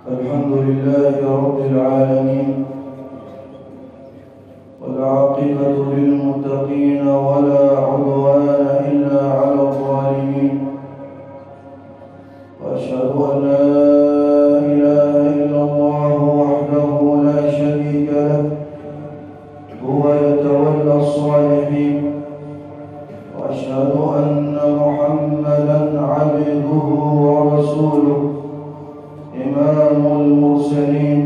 الحمد لله رب العالمين، والعاقبة للمتقين ولا عدوان إلا على الظالمين. وأشهد أن لا إله إلا الله وحده لا شريك له، هو يتولى الصالحين. وأشهد أن محمدًا عبده ورسوله إمام المرسلين،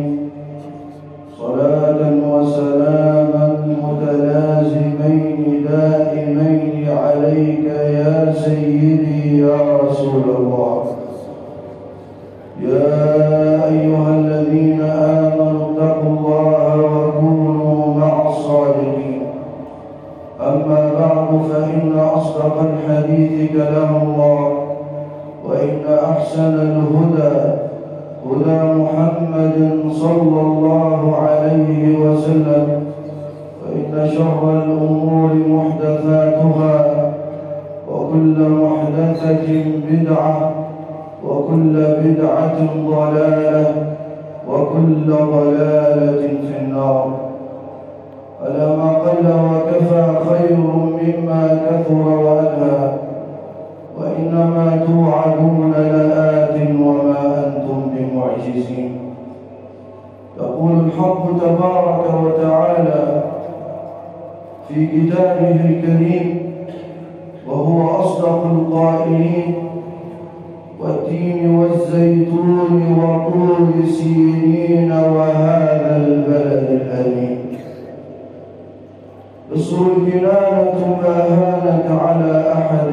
صلاة وسلاما متلازمين دائمين عليك يا سيدي يا رسول الله. يا أيها الذين آمنوا اتقوا الله وكونوا مع الصادقين. أما بعد، فإن أصدق الحديث كلام الله، وإن أحسن الهدى هدى محمد صلى الله عليه وسلم، وإن شر الأمور محدثاتها، وكل محدثة بدعة، وكل بدعة ضلالة، وكل ضلالة في النار. ألا ما قل وكفى خير مما كثر وألهى، وإنما توعدون لآت وما أنتم بمعجزين. يقول الحق تبارك وتعالى في كتابه الكريم وهو أصدق القائلين: والتين والزيتون وطور سينين وهذا البلد الأمين. مصر الكنانة ما هانت على أحد،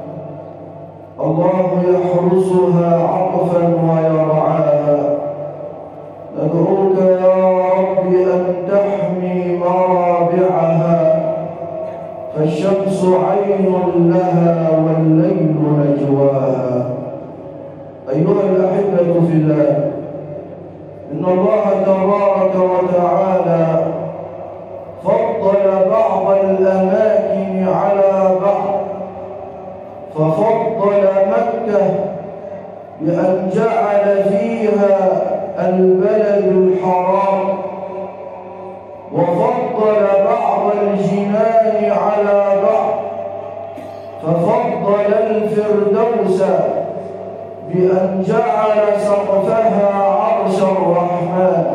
الله يحرسها عطفا ويرعاها. ندعوك يا رب أن تحمي مرابعها، فالشمس عين لها والليل نجواها. أيها الأحبة في الله، إن الله تبارك وتعالى فضل بعض الأماكن على بعض، ففضل مكة بأن جعل فيها البلد الحرام، وفضل بعض الجنان على بعض، ففضل الفردوس بأن جعل سقفها عرش الرحمن،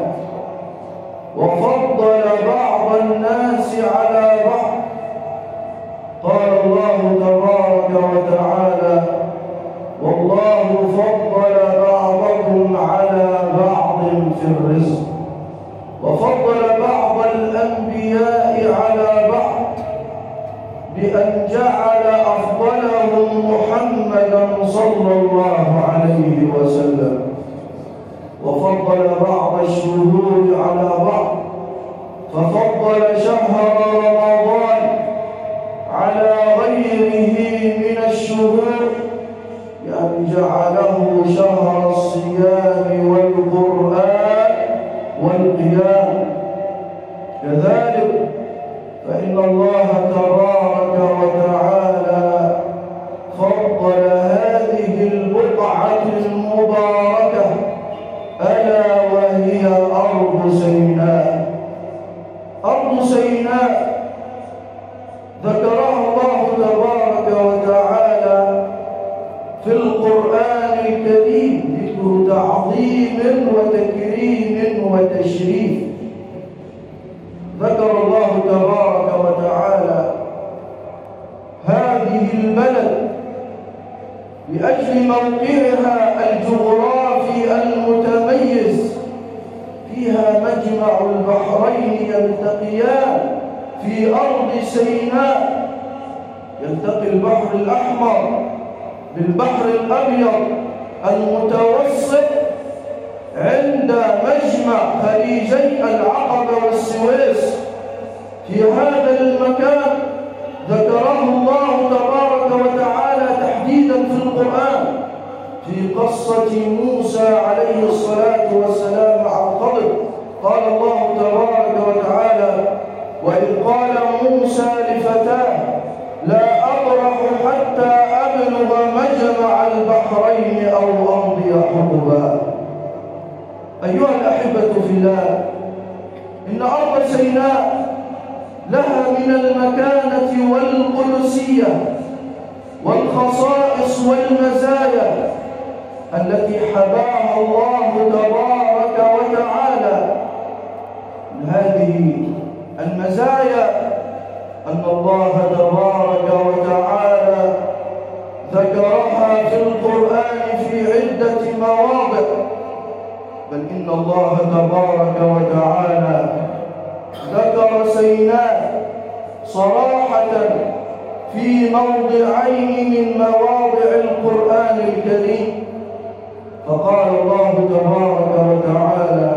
وفضل بعض الناس على بعض. قال الله تبارك وتعالى: والله فضل بعضكم على بعض في الرزق. وفضل بعض الأنبياء على بعض بأن جعل أفضلهم محمدا صلى الله عليه وسلم. وفضل بعض الشهور على بعض، ففضل شهر رمضان على غيره من الشهور بأن جعله شهر الصيام والقرآن والقيام. كذلك فإن الله تبارك وتعالى فضل هذه البقعة المباركة، ألا وهي أرض سيناء. أرض سيناء ذكرها الله تبارك وتعالى في القرآن الكريم ذكر تعظيم وتكريم وتشريف. ذكر الله تبارك وتعالى هذه البلد لأجل موقعها الجغرافي المتميز، فيها مجمع البحرين يلتقيان في أرض سيناء. يلتقي البحر الأحمر بالبحر الأبيض المتوسط عند مجمع خليجي العقبة والسويس. في هذا المكان ذكره الله تبارك وتعالى تحديدا في القرآن في قصة موسى عليه الصلاة والسلام عن خضر. قال الله تبارك وتعالى: وإذ قال موسى لفتاه لا أبرح حتى أبلغ مجمع البحرين أو أمضي حقبا. أيها الأحبة في الله، إن أرض سيناء لها من المكانة والقدسية والخصائص والمزايا التي حباها الله تبارك وتعالى. من هذه المزايا أن الله تبارك وتعالى ذكرها في القرآن في عدة مواضع، بل إن الله تبارك وتعالى ذكر سيناء صراحة في موضعين من مواضع القرآن الكريم. فقال الله تبارك وتعالى: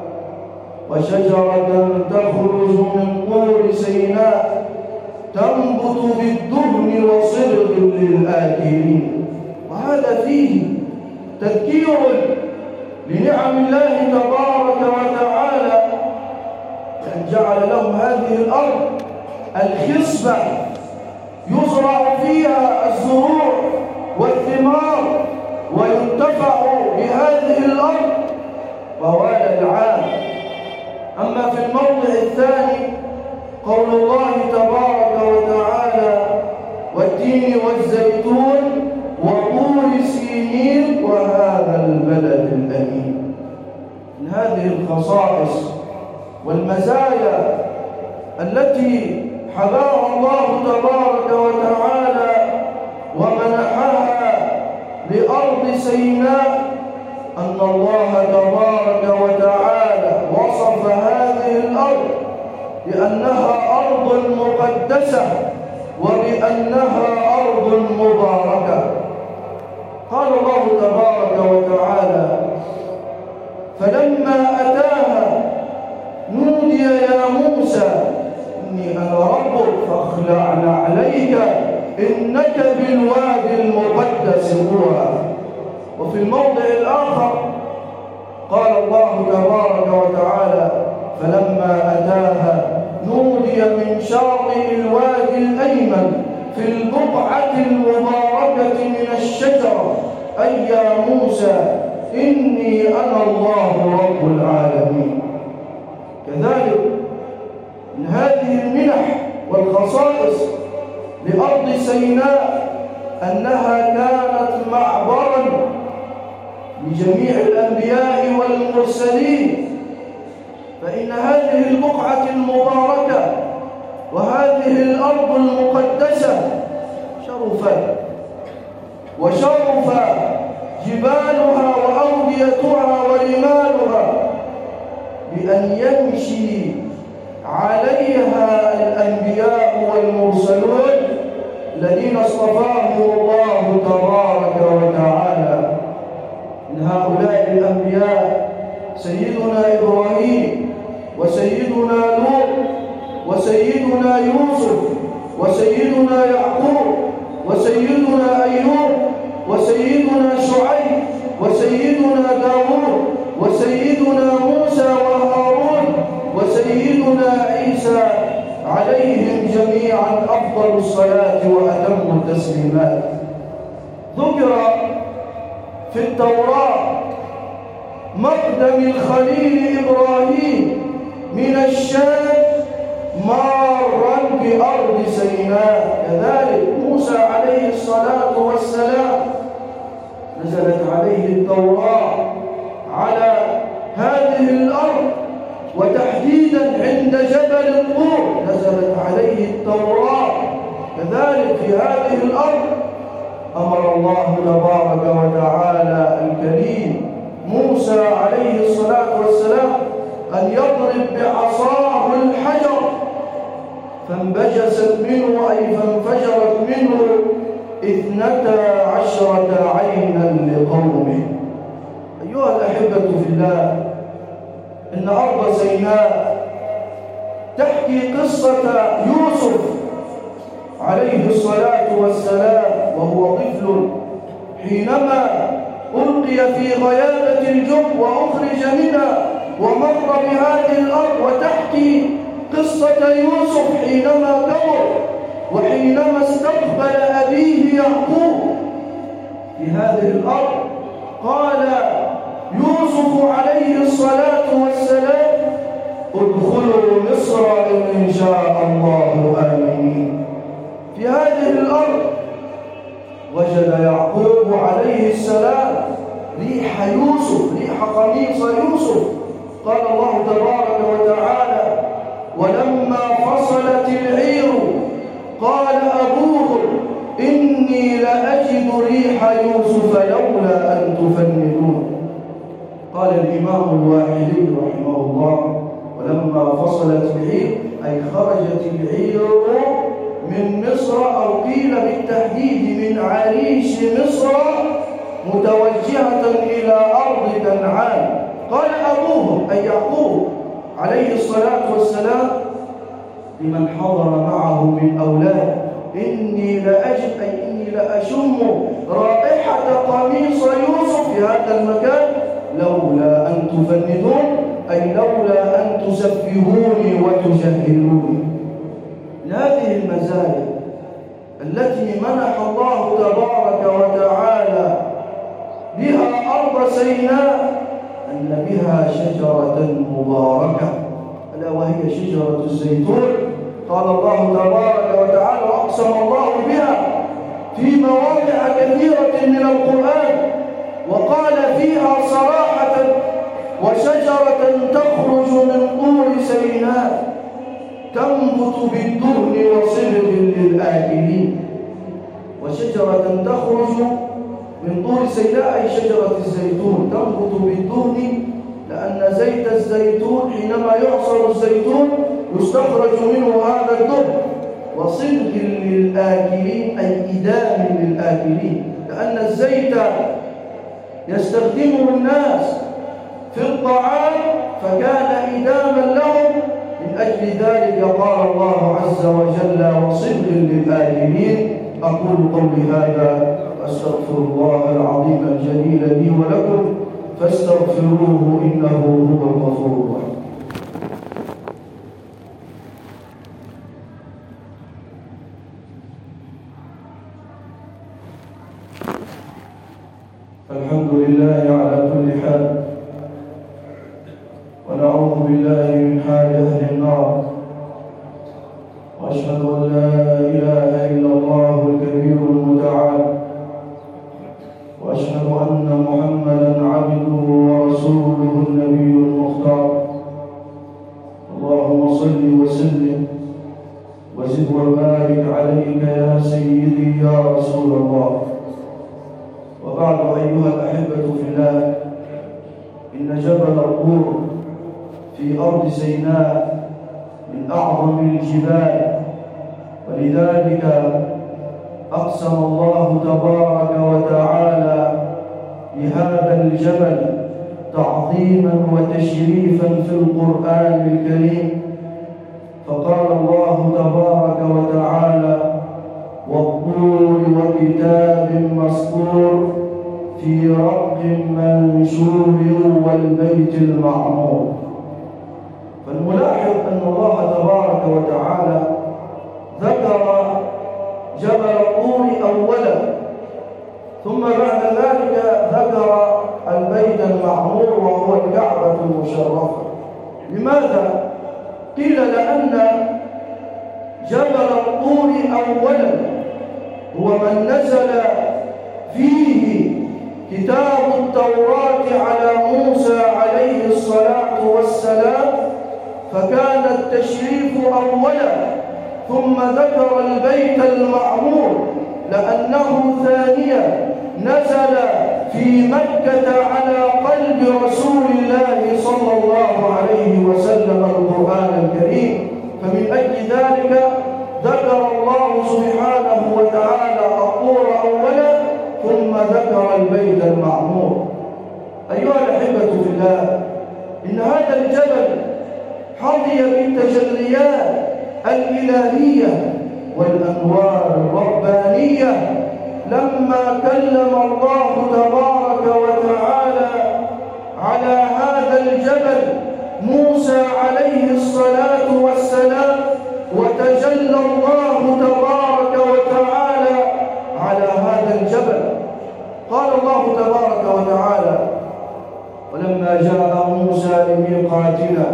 وشجرة تخرج من طور سيناء تنبت بالدهن وصبغ للآكلين. وهذا فيه تذكير لنعم الله تبارك وتعالى أن جعل لهم هذه الأرض الخصبة يزرع فيها الزروع والثمار وينتفع بهذه الأرض طوال العام. أما في الموضع الثاني قول الله تبارك وتعالى: والتين والزيتون وطور سينين وهذا البلد الأمين. من هذه الخصائص والمزايا التي حباها الله تبارك وتعالى ومنحها لأرض سيناء أن الله تبارك وتعالى وصف هذه الأرض بأنها أرض مقدسة وبأنها أرض مباركة. قال الله تبارك وتعالى: فلما أتاها نودي يا موسى إني أنا ربك فاخلع عليك إنك بالوادي المقدس طوى. وفي الموضع الآخر قال الله تبارك وتعالى: فلما أتاها نودي من شاطئ الوادي الأيمن في البقعة المباركة من الشجرة أي يا موسى إني أنا الله رب العالمين. كذلك من هذه المنح والخصائص لأرض سيناء أنها كانت معبرا لجميع الأنبياء والمرسلين. فإن هذه البقعة المباركة وهذه الأرض المقدسة شرفت وشرف جبالها وأوديتها ورمالها بأن يمشي عليها الأنبياء والمرسلون الذين اصطفاهم الله تبارك وتعالى. من هؤلاء الأنبياء سيدنا إبراهيم وسيدنا لوط وسيدنا يوسف وسيدنا يعقوب وسيدنا أيوب وسيدنا شعيب وسيدنا داود وسيدنا موسى وهارون وسيدنا عيسى عليهم جميعا أفضل الصلاة وأتم التسليمات. ذكر في التوراة مقدم الخليل إبراهيم من الشام مارا بأرض سيناء. كذلك موسى عليه الصلاة والسلام نزلت عليه التوراة على هذه الأرض، وتحديدا عند جبل الطور نزلت عليه التوراة. كذلك في هذه الأرض أمر الله تبارك وتعالى الكريم موسى عليه الصلاة والسلام أن يضرب بعصاه الحجر فانبجست منه أي فانفجرت منه 12 عينا لقومه. أيها الأحبة في الله، إن أرض سيناء تحكي قصة يوسف عليه الصلاة والسلام وهو طفل حينما ألقي في غيابة الجب وأخرج منها ومر بهذه الأرض، وتحكي قصة يوسف حينما كبر وحينما استقبل أبيه يعقوب في هذه الأرض. قال يوسف عليه الصلاة والسلام: ادخلوا مصر إن شاء الله آمنين. في هذه الأرض وجد يعقوب عليه السلام ريح يوسف، ريح قميص يوسف. قال الله تبارك وتعالى: ولما فصلت العير قال أبوهم إني لأجد ريح يوسف لولا أن تفندون. قال الإمام الواحدي رحمه الله: ولما فصلت العير أي خرجت العير من مصر، أو قيل بالتحديد من عريش مصر متوجهة إلى أرض كنعان. قال أبوهم أي يعقوب عليه الصلاة والسلام لمن حضر معه من أولاد: إني لأجد أي إني لأشم رائحة قميص يوسف في هذا المكان لولا أن تفندون، أي لولا أن تسفهوني وتجهلوني. هذه المزايا التي منح الله تبارك وتعالى بها أرض سيناء أن بها شجرة مباركة ألا وهي شجرة الزيتون. قال الله تبارك وتعالى: وأقسم الله بها في مواضع كثيرة من القرآن، وقال فيها صراحة: وشجرة تخرج من طور سيناء تنبت بالدهن وصبغ للآكلين. وشجرة تخرج من طور سيناء أي شجرة الزيتون تنبت بالدهن، لأن زيت الزيتون حينما يعصر الزيتون يستخرج منه هذا الدهن، وصبغ للآكلين أي إدام للآكلين، لأن الزيت يستخدمه الناس في الطعام فكان إداما لهم. من أجل ذلك قال الله عز وجل: وصبغ للآكلين. أقول قولي هذا وأستغفر الله العظيم الجليل لي ولكم فاستغفروه إنه هو الغفور الرحيم. الحمد لله على كل حال، ونعوذ بالله من حال أهل النار، وأشهد أن لا إله إلا الله الكبير المتعال، وأشهد أن محمدًا عبده ورسوله النبي المختار. اللهم صل وسلم وزد وبارك عليك يا سيدي يا رسول الله. وبعد أيها الأحبة في الله، إن جبل الطور في أرض سيناء من أعظم الجبال، ولذلك أقسم الله تبارك وتعالى بهذا الجبل تعظيما وتشريفا في القرآن الكريم. فقال الله تبارك وتعالى: والطور وكتاب مسطور في رق منشور والبيت المعمور. فالملاحظ أن الله تبارك وتعالى ذكر جبل الطور أولا، ثم بعد ذلك ذكر البيت المعمور وهو الكعبة المشرفة. لماذا؟ قيل لأن جبل الطور أولا هو من نزل فيه كتاب التوراة على موسى عليه الصلاة والسلام، فكان التشريف أولا، ثم ذكر البيت المعمور لأنه ثانيا نزل في مكة على قلب رسول الله صلى الله عليه وسلم القرآن الكريم. فمن أجل ذلك ذكر الله سبحانه وتعالى الطور أولا، ثم ذكر البيت المعمور. أيها الأحبة في الله، إن هذا الجبل حظي بالتجليات الإلهية والأنوار الربانية لما كلم الله تبارك وتعالى على هذا الجبل موسى عليه الصلاة والسلام، وتجلى الله تبارك وتعالى على هذا الجبل. قال الله تبارك وتعالى: ولما جاء موسى لميقاتنا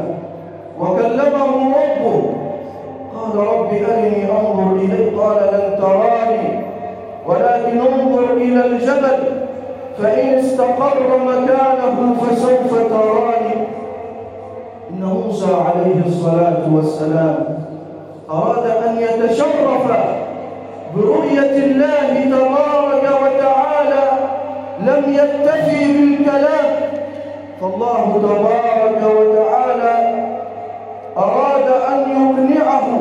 وكلمه ربه قال رب أرني أنظر إليك قال لن تراني ولكن انظر إلى الجبل فإن استقر مكانه فسوف تراني. إن موسى عليه الصلاة والسلام أراد أن يتشرف برؤية الله تبارك وتعالى، لم يكتفي بالكلام، فالله تبارك وتعالى أراد أن يقنعه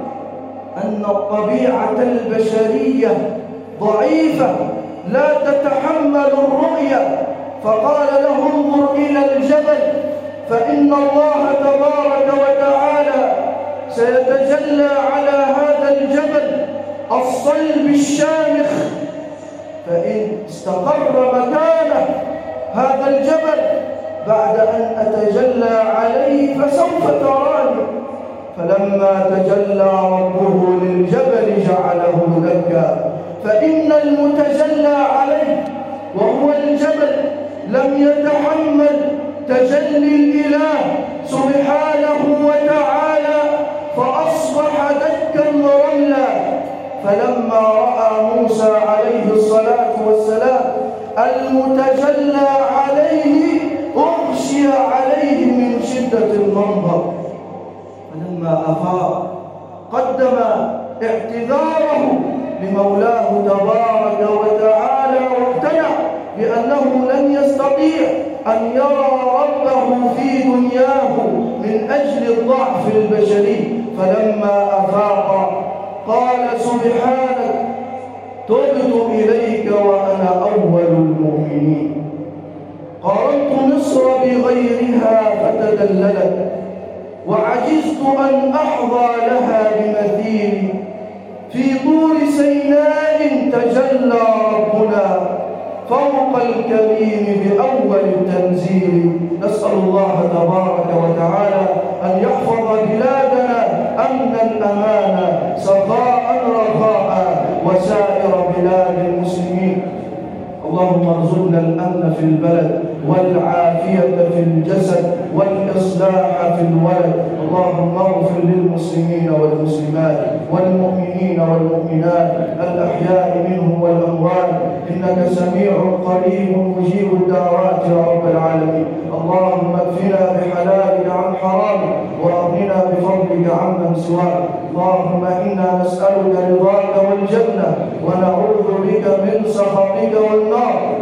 أن الطبيعة البشرية ضعيفة لا تتحمل الرؤية، فقال له انظر إلى الجبل فإن الله تبارك وتعالى سيتجلى على هذا الجبل الصلب الشامخ، فإن استقر مكانه هذا الجبل بعد أن أتجلى عليه فسوف تراني. فلما تجلى ربه للجبل جعله دكا، فإن المتجلى عليه وهو الجبل لم يتحمل تجلي الإله سبحانه وتعالى فأصبح دكا ورملا. فلما رأى موسى عليه الصلاة والسلام المتجلى عليه أغشي عليه من شدة المنظر، فلما أفاق قدم اعتذاره لمولاه تبارك وتعالى واقتنع بأنه لن يستطيع أن يرى ربه في دنياه من أجل الضعف البشري. فلما أفاق قال سبحانك تبت إليك وأنا أول المؤمنين. قارنت مصر بغيرها فتدللت وعجزت أن أحظى لها بمثيل، في طور سيناء تجلى ربنا فوق الكريم بأول التنزيل. نسأل الله تبارك وتعالى أن يحفظ بلادنا أمنا أمانا سخاء رخاء وسائر بلاد المسلمين. اللهم ارزقنا الأمن في البلد والعافية في الجسد والإصلاح في الولد. اللهم اغفر للمسلمين والمسلمات والمؤمنين والمؤمنات الأحياء منهم والأموات، إنك سميع قريب مجيب الدعوات يا رب العالمين. اللهم اكفنا بحلالك عن حرامك وأغننا بفضلك عمن سواك. اللهم إنا نسألك رضاك والجنة ونعوذ بك من سخطك والنار.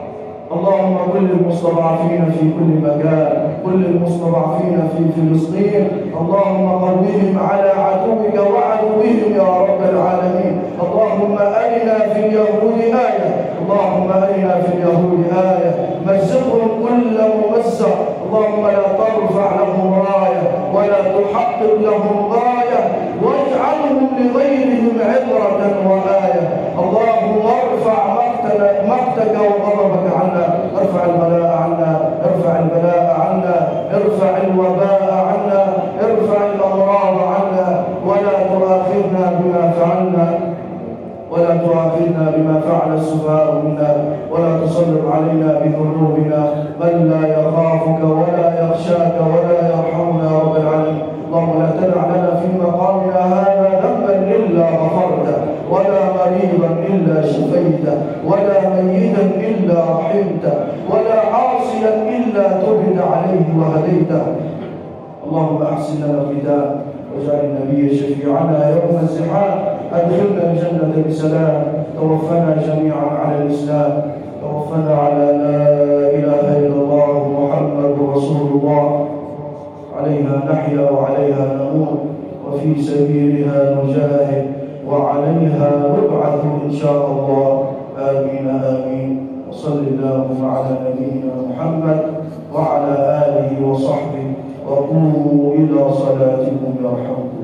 اللهم كل المستضعفين في كل مكان، كل المستضعفين في فلسطين اللهم قوهم على عدوك وعدوهم يا رب العالمين. اللهم أرنا في اليهود آية، اللهم أرنا في اليهود آية، مزقهم كل ممزق. اللهم لا ترفع لهم راية ولا تحقق لهم غاية واجعلهم لغيرهم عبرة وآية. اللهم ارفع مقتك وغضبك عنا، ارفع البلاء عنا، ارفع البلاء عنا، ارفع الوباء عنا، ارفع الأمراض عنا، ولا تؤاخذنا بما فعل السفهاء منا، ولا تسلط علينا بذنوبنا من لا يخافك ولا يخشاك ولا يرحمنا يا رب العالمين. اللهم لا تدع لنا في مقامنا هذا ذنبا إلا غفرته، ولا مريضا إلا شفيته، ولا ميتا إلا رحمته، ولا عاصيا إلا تبت عليه وهديته. اللهم أحسن لنا الختام واجعل النبي شفيعنا يوم الزحام. أدخلنا الجنة بسلام، توفنا جميعا على الإسلام، توفنا على لا إله إلا الله محمد رسول الله. عليها نحيا وعليها نموت وفي سبيلها نجاهد وعليها نبعث إن شاء الله. آمين آمين. وصل اللهم على نبينا محمد وعلى آله وصحبه وقوموا إلى صلاتكم يرحمكم.